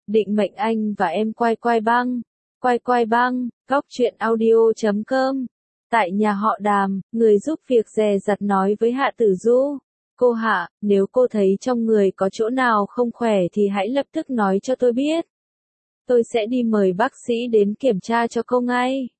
Định mệnh anh và em quay quay băng. Quay quay băng, góc truyện audio.com. Tại nhà họ Đàm, người giúp việc dè dặt nói với Hạ Tử Du. Cô Hạ, nếu cô thấy trong người có chỗ nào không khỏe thì hãy lập tức nói cho tôi biết. Tôi sẽ đi mời bác sĩ đến kiểm tra cho cô ngay.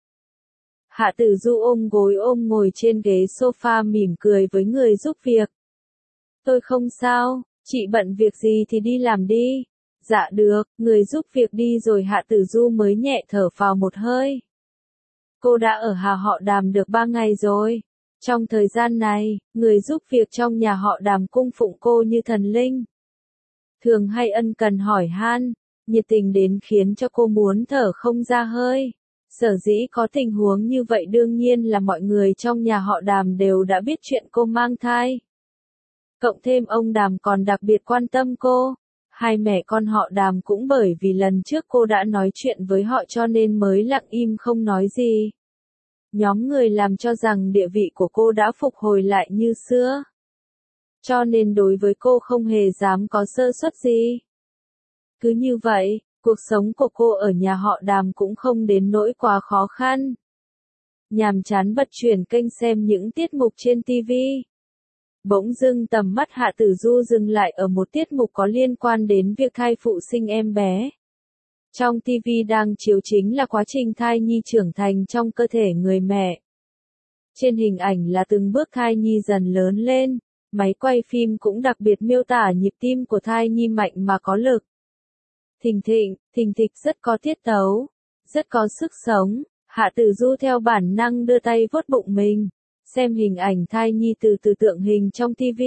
Hạ Tử Du ôm gối ôm ngồi trên ghế sofa mỉm cười với người giúp việc. Tôi không sao, chị bận việc gì thì đi làm đi. Dạ được, người giúp việc đi rồi Hạ Tử Du mới nhẹ thở phào một hơi. Cô đã ở nhà họ Đàm được 3 ngày rồi. Trong thời gian này, người giúp việc trong nhà họ Đàm cung phụng cô như thần linh. Thường hay ân cần hỏi han, nhiệt tình đến khiến cho cô muốn thở không ra hơi. Sở dĩ có tình huống như vậy đương nhiên là mọi người trong nhà họ Đàm đều đã biết chuyện cô mang thai. Cộng thêm ông Đàm còn đặc biệt quan tâm cô. Hai mẹ con họ Đàm cũng bởi vì lần trước cô đã nói chuyện với họ cho nên mới lặng im không nói gì. Nhóm người làm cho rằng địa vị của cô đã phục hồi lại như xưa. Cho nên đối với cô không hề dám có sơ suất gì. Cứ như vậy, cuộc sống của cô ở nhà họ Đàm cũng không đến nỗi quá khó khăn. Nhàm chán bật chuyển kênh xem những tiết mục trên TV. Bỗng dưng tầm mắt Hạ Tử Du dừng lại ở một tiết mục có liên quan đến việc thai phụ sinh em bé. Trong TV đang chiếu chính là quá trình thai nhi trưởng thành trong cơ thể người mẹ. Trên hình ảnh là từng bước thai nhi dần lớn lên, máy quay phim cũng đặc biệt miêu tả nhịp tim của thai nhi mạnh mà có lực. Thình thịch rất có tiết tấu, rất có sức sống. Hạ Tử Du theo bản năng đưa tay vuốt bụng mình, xem hình ảnh thai nhi từ tượng hình trong TV.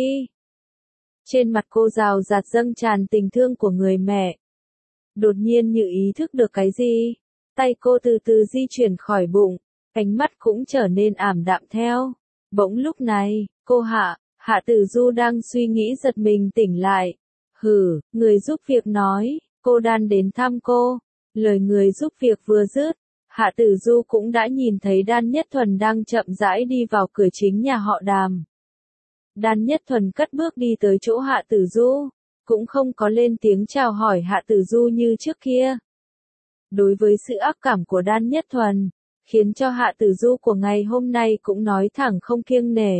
Trên mặt cô rào rạt dâng tràn tình thương của người mẹ. Đột nhiên như ý thức được cái gì, tay cô từ từ di chuyển khỏi bụng, ánh mắt cũng trở nên ảm đạm theo. Bỗng lúc này, cô Hạ Tử Du đang suy nghĩ giật mình tỉnh lại. Người giúp việc nói, cô Đan đến thăm cô. Lời người giúp việc vừa dứt, Hạ Tử Du cũng đã nhìn thấy Đan Nhất Thuần đang chậm rãi đi vào cửa chính nhà họ Đàm. Đan Nhất Thuần cất bước đi tới chỗ Hạ Tử Du, cũng không có lên tiếng chào hỏi Hạ Tử Du như trước kia. Đối với sự ác cảm của Đan Nhất Thuần, khiến cho Hạ Tử Du của ngày hôm nay cũng nói thẳng không kiêng nể.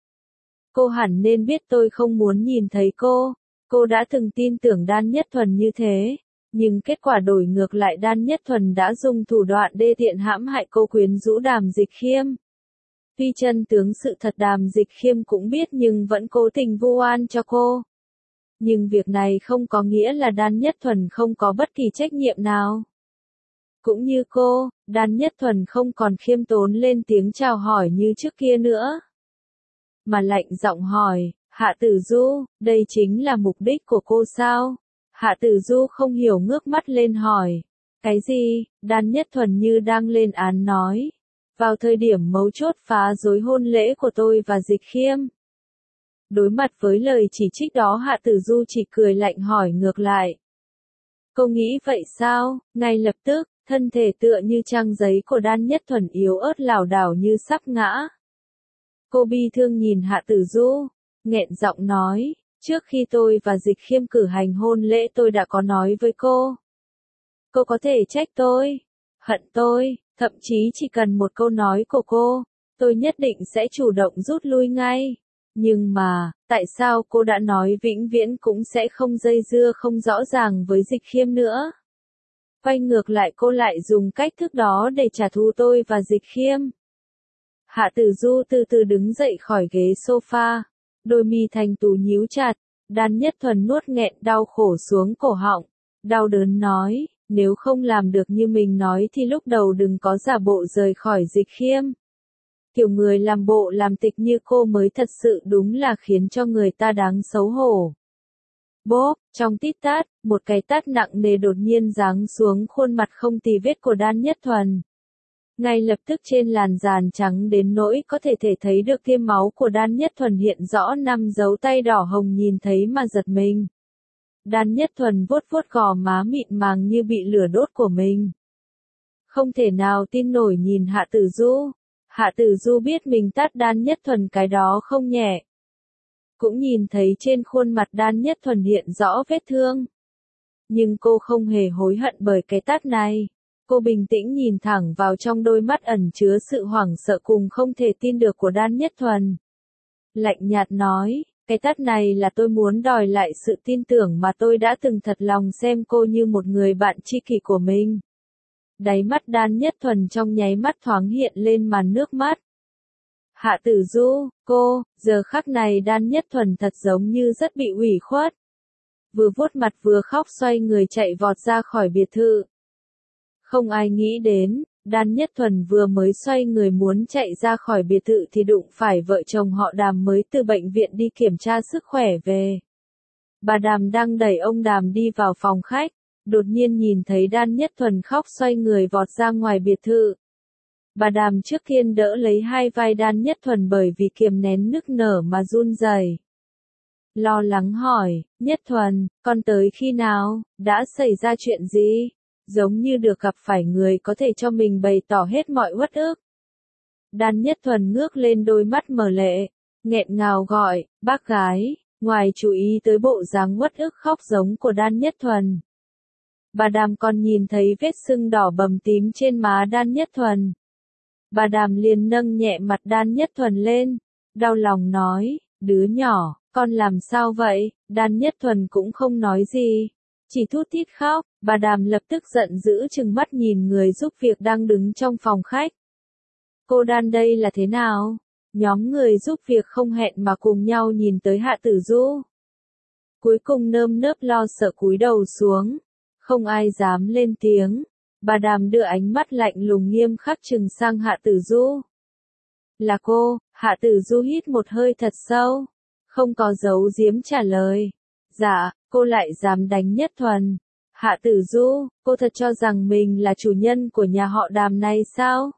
Cô hẳn nên biết tôi không muốn nhìn thấy cô. Cô đã từng tin tưởng Đan Nhất Thuần như thế, nhưng kết quả đổi ngược lại Đan Nhất Thuần đã dùng thủ đoạn đê tiện hãm hại cô quyến rũ Đàm Dịch Khiêm. Tuy chân tướng sự thật Đàm Dịch Khiêm cũng biết nhưng vẫn cố tình vu oan cho cô. Nhưng việc này không có nghĩa là Đan Nhất Thuần không có bất kỳ trách nhiệm nào. Cũng như cô, Đan Nhất Thuần không còn khiêm tốn lên tiếng chào hỏi như trước kia nữa. Mà lạnh giọng hỏi, Hạ Tử Du, đây chính là mục đích của cô sao? Hạ Tử Du không hiểu ngước mắt lên hỏi. Cái gì? Đan Nhất Thuần như đang lên án nói. Vào thời điểm mấu chốt phá rối hôn lễ của tôi và Dịch Khiêm. Đối mặt với lời chỉ trích đó Hạ Tử Du chỉ cười lạnh hỏi ngược lại. Cô nghĩ vậy sao? Ngay lập tức, thân thể tựa như trang giấy của Đan Nhất Thuần yếu ớt lảo đảo như sắp ngã. Cô bi thương nhìn Hạ Tử Du, nghẹn giọng nói, trước khi tôi và Dịch Khiêm cử hành hôn lễ tôi đã có nói với cô. Cô có thể trách tôi, hận tôi, thậm chí chỉ cần một câu nói của cô, tôi nhất định sẽ chủ động rút lui ngay. Nhưng mà, tại sao cô đã nói vĩnh viễn cũng sẽ không dây dưa không rõ ràng với Dịch Khiêm nữa? Quay ngược lại cô lại dùng cách thức đó để trả thù tôi và Dịch Khiêm. Hạ Tử Du từ từ đứng dậy khỏi ghế sofa, đôi mi thành tú nhíu chặt, Đan Nhất Thuần nuốt nghẹn đau khổ xuống cổ họng, đau đớn nói, nếu không làm được như mình nói thì lúc đầu đừng có giả bộ rời khỏi Dịch Khiêm. Kiểu người làm bộ làm tịch như cô mới thật sự đúng là khiến cho người ta đáng xấu hổ. Bốp, trong tít tát, một cái tát nặng nề đột nhiên giáng xuống khuôn mặt không tì vết của Đan Nhất Thuần. Ngay lập tức trên làn dàn trắng đến nỗi có thể thấy được tia máu của Đan Nhất Thuần hiện rõ 5 dấu tay đỏ hồng nhìn thấy mà giật mình. Đan Nhất Thuần vuốt vuốt gò má mịn màng như bị lửa đốt của mình. Không thể nào tin nổi nhìn Hạ Tử Du. Hạ Tử Du biết mình tát Đan Nhất Thuần cái đó không nhẹ. Cũng nhìn thấy trên khuôn mặt Đan Nhất Thuần hiện rõ vết thương. Nhưng cô không hề hối hận bởi cái tát này. Cô bình tĩnh nhìn thẳng vào trong đôi mắt ẩn chứa sự hoảng sợ cùng không thể tin được của Đan Nhất Thuần. Lạnh nhạt nói, cái tát này là tôi muốn đòi lại sự tin tưởng mà tôi đã từng thật lòng xem cô như một người bạn tri kỷ của mình. Đáy mắt Đan Nhất Thuần trong nháy mắt thoáng hiện lên màn nước mắt. Hạ Tử Du, cô, giờ khắc này Đan Nhất Thuần thật giống như rất bị ủy khuất. Vừa vuốt mặt vừa khóc xoay người chạy vọt ra khỏi biệt thự. Không ai nghĩ đến, Đan Nhất Thuần vừa mới xoay người muốn chạy ra khỏi biệt thự thì đụng phải vợ chồng họ Đàm mới từ bệnh viện đi kiểm tra sức khỏe về. Bà Đàm đang đẩy ông Đàm đi vào phòng khách, đột nhiên nhìn thấy Đan Nhất Thuần khóc xoay người vọt ra ngoài biệt thự. Bà Đàm trước tiên đỡ lấy hai vai Đan Nhất Thuần bởi vì kiềm nén nức nở mà run rẩy. Lo lắng hỏi, Nhất Thuần, con tới khi nào, đã xảy ra chuyện gì? Giống như được gặp phải người có thể cho mình bày tỏ hết mọi uất ức. Đan Nhất Thuần ngước lên đôi mắt mờ lệ, nghẹn ngào gọi, bác gái, ngoài chú ý tới bộ dáng uất ức khóc giống của Đan Nhất Thuần. Bà Đàm còn nhìn thấy vết sưng đỏ bầm tím trên má Đan Nhất Thuần. Bà Đàm liền nâng nhẹ mặt Đan Nhất Thuần lên, đau lòng nói, đứa nhỏ, con làm sao vậy? Đan Nhất Thuần cũng không nói gì, chỉ thút thít khóc. Bà Đàm lập tức giận dữ trừng mắt nhìn người giúp việc đang đứng trong phòng khách. Cô Đan đây là thế nào? Nhóm người giúp việc không hẹn mà cùng nhau nhìn tới Hạ Tử Du. Cuối cùng nơm nớp lo sợ cúi đầu xuống, không ai dám lên tiếng. Bà Đàm đưa ánh mắt lạnh lùng nghiêm khắc trừng sang Hạ Tử Du. Là cô, Hạ Tử Du hít một hơi thật sâu, không có giấu giếm trả lời. Dạ, cô lại dám đánh Nhất Thuần. Hạ Tử Du, cô thật cho rằng mình là chủ nhân của nhà họ Đàm này sao?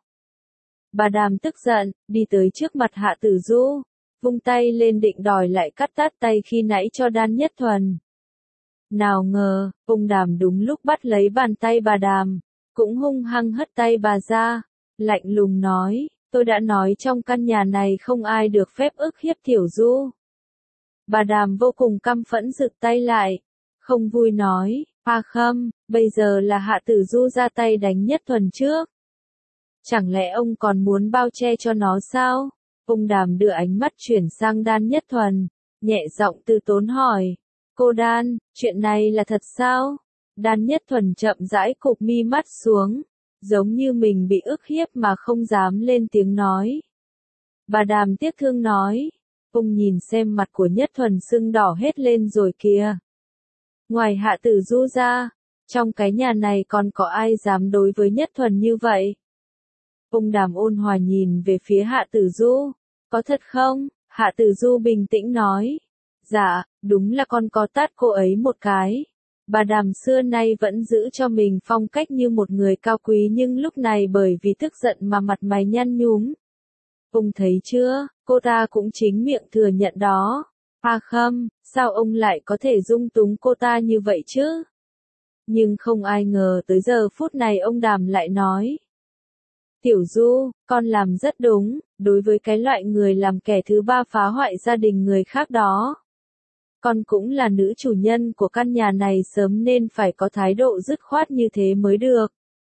Bà Đàm tức giận, đi tới trước mặt Hạ Tử Du, vung tay lên định đòi lại cắt tát tay khi nãy cho Đan Nhất Thuần. Nào ngờ, ông Đàm đúng lúc bắt lấy bàn tay bà Đàm, cũng hung hăng hất tay bà ra, lạnh lùng nói, tôi đã nói trong căn nhà này không ai được phép ức hiếp Tiểu Du. Bà Đàm vô cùng căm phẫn giựt tay lại, không vui nói, Khâm, bây giờ là Hạ Tử Du ra tay đánh Nhất Thuần trước. Chẳng lẽ ông còn muốn bao che cho nó sao? Ông Đàm đưa ánh mắt chuyển sang Đan Nhất Thuần, nhẹ giọng từ tốn hỏi, cô Đan, chuyện này là thật sao? Đan Nhất Thuần chậm rãi cụp mi mắt xuống, giống như mình bị ức hiếp mà không dám lên tiếng nói. Bà Đàm tiếc thương nói, ông nhìn xem mặt của Nhất Thuần sưng đỏ hết lên rồi kìa. Ngoài Hạ Tử Du ra, trong cái nhà này còn có ai dám đối với Nhất Thuần như vậy? Ông Đàm ôn hòa nhìn về phía Hạ Tử Du, có thật không? Hạ Tử Du bình tĩnh nói, dạ, đúng là con có tát cô ấy một cái. Bà Đàm xưa nay vẫn giữ cho mình phong cách như một người cao quý nhưng lúc này bởi vì tức giận mà mặt mày nhăn nhúm. Ông thấy chưa, cô ta cũng chính miệng thừa nhận đó. Khâm, sao ông lại có thể dung túng cô ta như vậy chứ? Nhưng không ai ngờ tới giờ phút này ông Đàm lại nói. Tiểu Du, con làm rất đúng, đối với cái loại người làm kẻ thứ ba phá hoại gia đình người khác đó. Con cũng là nữ chủ nhân của căn nhà này sớm nên phải có thái độ dứt khoát như thế mới được.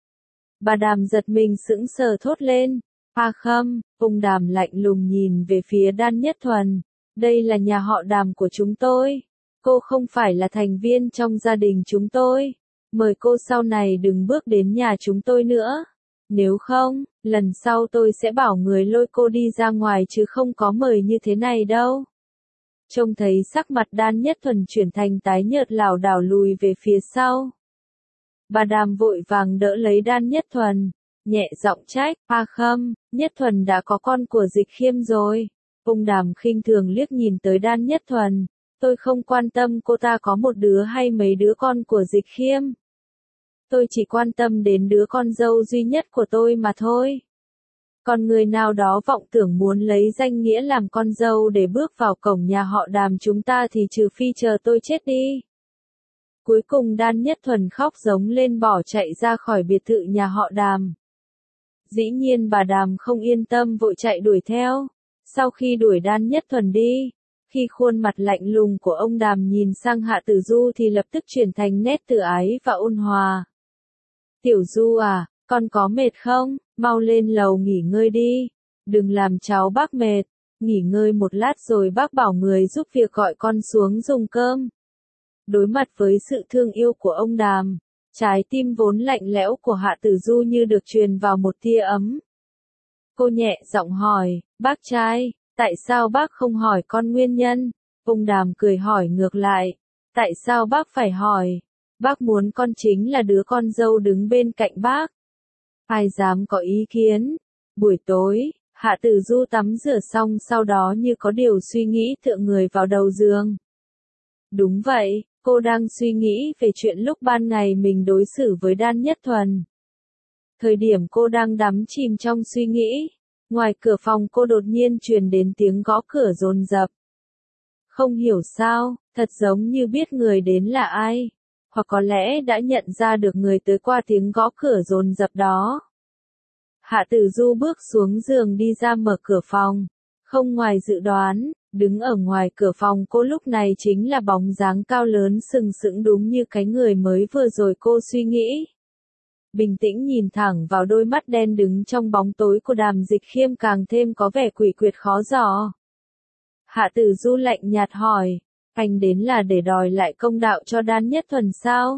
Bà Đàm giật mình sững sờ thốt lên. Khâm, ông Đàm lạnh lùng nhìn về phía Đan Nhất Thuần. Đây là nhà họ Đàm của chúng tôi. Cô không phải là thành viên trong gia đình chúng tôi. Mời cô sau này đừng bước đến nhà chúng tôi nữa. Nếu không, lần sau tôi sẽ bảo người lôi cô đi ra ngoài chứ không có mời như thế này đâu. Trông thấy sắc mặt Đan Nhất Thuần chuyển thành tái nhợt lảo đảo lùi về phía sau. Bà Đàm vội vàng đỡ lấy Đan Nhất Thuần, nhẹ giọng trách, Khâm, Nhất Thuần đã có con của Dịch Khiêm rồi. Ông Đàm khinh thường liếc nhìn tới Đan Nhất Thuần, tôi không quan tâm cô ta có một đứa hay mấy đứa con của Dịch Khiêm. Tôi chỉ quan tâm đến đứa con dâu duy nhất của tôi mà thôi. Còn người nào đó vọng tưởng muốn lấy danh nghĩa làm con dâu để bước vào cổng nhà họ Đàm chúng ta thì trừ phi chờ tôi chết đi. Cuối cùng Đan Nhất Thuần khóc giống lên bỏ chạy ra khỏi biệt thự nhà họ Đàm. Dĩ nhiên bà Đàm không yên tâm vội chạy đuổi theo. Sau khi đuổi Đan Nhất Thuần đi, Khi khuôn mặt lạnh lùng của ông Đàm nhìn sang Hạ Tử Du thì lập tức chuyển thành nét từ ái và ôn hòa. Tiểu Du à, con có mệt không? Mau lên lầu nghỉ ngơi đi. Đừng làm cháu bác mệt. Nghỉ ngơi một lát rồi bác bảo người giúp việc gọi con xuống dùng cơm. Đối mặt với sự thương yêu của ông Đàm, trái tim vốn lạnh lẽo của Hạ Tử Du như được truyền vào một tia ấm. Cô nhẹ giọng hỏi, bác trai, tại sao bác không hỏi con nguyên nhân? Ông Đàm cười hỏi ngược lại, tại sao bác phải hỏi? Bác muốn con chính là đứa con dâu đứng bên cạnh bác. Ai dám có ý kiến? Buổi tối, Hạ Tử Du tắm rửa xong sau đó như có điều suy nghĩ tựa người vào đầu giường. Đúng vậy, cô đang suy nghĩ về chuyện lúc ban ngày mình đối xử với Đan Nhất Thuần. Thời điểm cô đang đắm chìm trong suy nghĩ, ngoài cửa phòng cô đột nhiên truyền đến tiếng gõ cửa dồn dập. Không hiểu sao, thật giống như biết người đến là ai, hoặc có lẽ đã nhận ra được người tới qua tiếng gõ cửa dồn dập đó. Hạ Tử Du bước xuống giường đi ra mở cửa phòng. Không ngoài dự đoán, đứng ở ngoài cửa phòng cô lúc này chính là bóng dáng cao lớn sừng sững đúng như cái người mới vừa rồi cô suy nghĩ. Bình tĩnh nhìn thẳng vào đôi mắt đen đứng trong bóng tối của Đàm Dịch Khiêm càng thêm có vẻ quỷ quyệt khó dò. Hạ Tử Du lạnh nhạt hỏi, anh đến là để đòi lại công đạo cho Đan Nhất Thuần sao?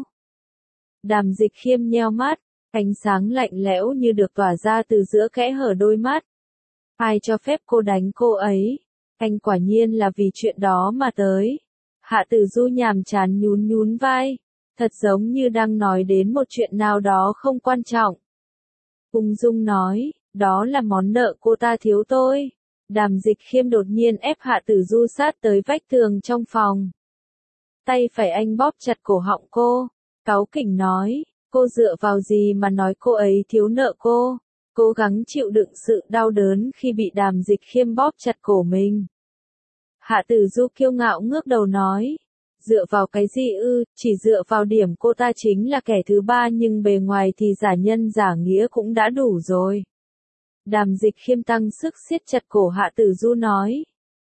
Đàm Dịch Khiêm nheo mắt, ánh sáng lạnh lẽo như được tỏa ra từ giữa kẽ hở đôi mắt. Ai cho phép cô đánh cô ấy? Anh quả nhiên là vì chuyện đó mà tới. Hạ Tử Du nhàm chán nhún nhún vai, thật giống như đang nói đến một chuyện nào đó không quan trọng. Ung dung nói, đó là món nợ cô ta thiếu tôi. Đàm Dịch Khiêm đột nhiên ép Hạ Tử Du sát tới vách tường trong phòng. Tay phải anh bóp chặt cổ họng cô, cáu kỉnh nói, cô dựa vào gì mà nói cô ấy thiếu nợ cô? Cố gắng chịu đựng sự đau đớn khi bị Đàm Dịch Khiêm bóp chặt cổ mình. Hạ Tử Du kiêu ngạo ngước đầu nói, dựa vào cái gì ư, chỉ dựa vào điểm cô ta chính là kẻ thứ ba nhưng bề ngoài thì giả nhân giả nghĩa cũng đã đủ rồi. Đàm Dịch Khiêm tăng sức siết chặt cổ Hạ Tử Du nói.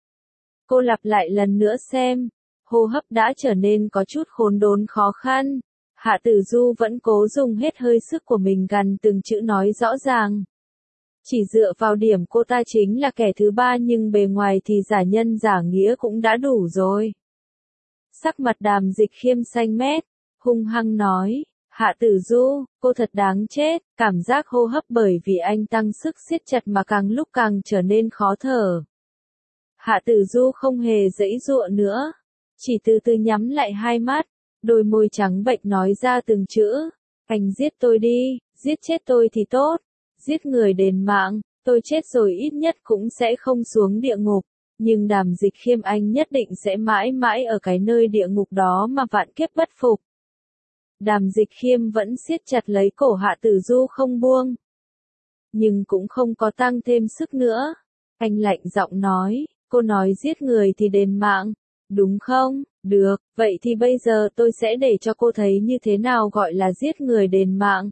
Cô lặp lại lần nữa xem, hô hấp đã trở nên có chút khốn đốn khó khăn. Hạ Tử Du vẫn cố dùng hết hơi sức của mình gằn từng chữ nói rõ ràng. Chỉ dựa vào điểm cô ta chính là kẻ thứ ba nhưng bề ngoài thì giả nhân giả nghĩa cũng đã đủ rồi. Sắc mặt Đàm Dịch Khiêm xanh mét, hung hăng nói, Hạ Tử Du, cô thật đáng chết, cảm giác hô hấp bởi vì anh tăng sức siết chặt mà càng lúc càng trở nên khó thở. Hạ Tử Du không hề giãy giụa nữa, chỉ từ từ nhắm lại hai mắt, đôi môi trắng bệch nói ra từng chữ, anh giết tôi đi, giết chết tôi thì tốt, giết người đền mạng, tôi chết rồi ít nhất cũng sẽ không xuống địa ngục, nhưng Đàm Dịch Khiêm anh nhất định sẽ mãi mãi ở cái nơi địa ngục đó mà vạn kiếp bất phục. Đàm Dịch Khiêm vẫn siết chặt lấy cổ Hạ Tử Du không buông. Nhưng cũng không có tăng thêm sức nữa. Anh lạnh giọng nói, cô nói giết người thì đền mạng, đúng không? Được, vậy thì bây giờ tôi sẽ để cho cô thấy như thế nào gọi là giết người đền mạng.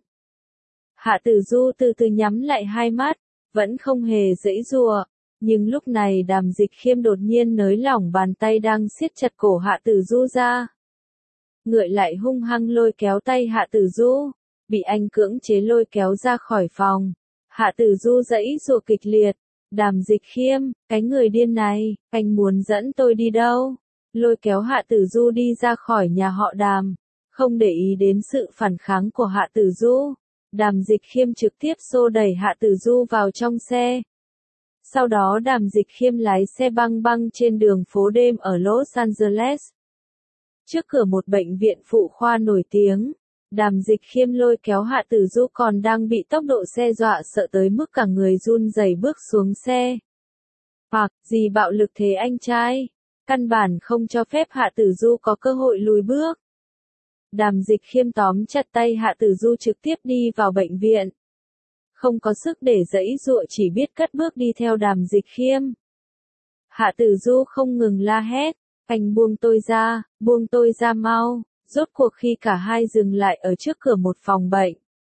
Hạ Tử Du từ từ nhắm lại hai mắt, vẫn không hề giãy giụa, nhưng lúc này Đàm Dịch Khiêm đột nhiên nới lỏng bàn tay đang siết chặt cổ Hạ Tử Du ra. Ngựa lại hung hăng lôi kéo tay Hạ Tử Du, bị anh cưỡng chế lôi kéo ra khỏi phòng. Hạ Tử Du giãy giụa kịch liệt, Đàm Dịch Khiêm, cái người điên này, anh muốn dẫn tôi đi đâu? Lôi kéo Hạ Tử Du đi ra khỏi nhà họ Đàm, không để ý đến sự phản kháng của Hạ Tử Du. Đàm Dịch Khiêm trực tiếp xô đẩy Hạ Tử Du vào trong xe. Sau đó Đàm Dịch Khiêm lái xe băng băng trên đường phố đêm ở Los Angeles. Trước cửa một bệnh viện phụ khoa nổi tiếng, Đàm Dịch Khiêm lôi kéo Hạ Tử Du còn đang bị tốc độ xe dọa sợ tới mức cả người run rẩy bước xuống xe. Hoặc, gì bạo lực thế anh trai? Căn bản không cho phép Hạ Tử Du có cơ hội lùi bước. Đàm Dịch Khiêm tóm chặt tay Hạ Tử Du trực tiếp đi vào bệnh viện. Không có sức để giãy giụa chỉ biết cất bước đi theo Đàm Dịch Khiêm. Hạ Tử Du không ngừng la hét, anh buông tôi ra mau. Rốt cuộc khi cả hai dừng lại ở trước cửa một phòng bệnh,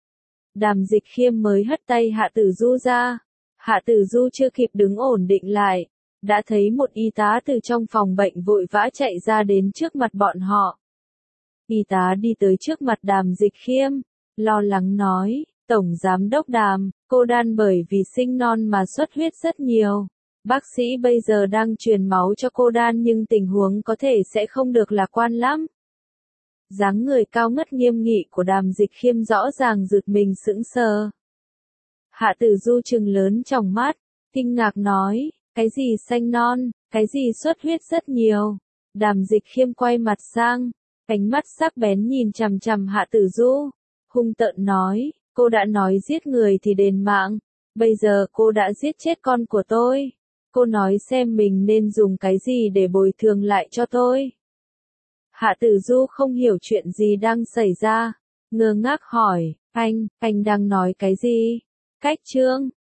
Đàm Dịch Khiêm mới hất tay Hạ Tử Du ra. Hạ Tử Du chưa kịp đứng ổn định lại, đã thấy một y tá từ trong phòng bệnh vội vã chạy ra đến trước mặt bọn họ. Y tá đi tới trước mặt Đàm Dịch Khiêm, lo lắng nói, Tổng Giám đốc Đàm, cô Đan bởi vì sinh non mà xuất huyết rất nhiều. Bác sĩ bây giờ đang truyền máu cho cô Đan nhưng tình huống có thể sẽ không được lạc quan lắm. Dáng người cao ngất nghiêm nghị của Đàm Dịch Khiêm rõ ràng giật mình sững sờ. Hạ Tử Du trừng lớn tròng mắt, kinh ngạc nói, cái gì xanh non, cái gì xuất huyết rất nhiều. Đàm Dịch Khiêm quay mặt sang, ánh mắt sắc bén nhìn chằm chằm Hạ Tử Du, hung tợn nói, cô đã nói giết người thì đền mạng, bây giờ cô đã giết chết con của tôi. Cô nói xem mình nên dùng cái gì để bồi thường lại cho tôi. Hạ Tử Du không hiểu chuyện gì đang xảy ra, ngơ ngác hỏi, anh đang nói cái gì? Cách trương,